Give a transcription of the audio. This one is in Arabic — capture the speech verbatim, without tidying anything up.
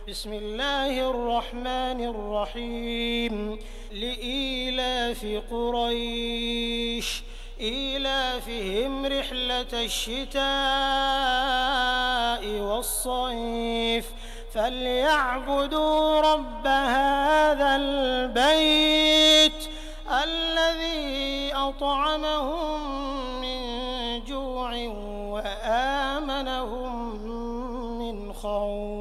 بسم الله الرحمن الرحيم لإيلاف قريش إيلافهم رحلة الشتاء والصيف فليعبدوا رب هذا البيت الذي أطعمهم من جوع وآمنهم من خوف.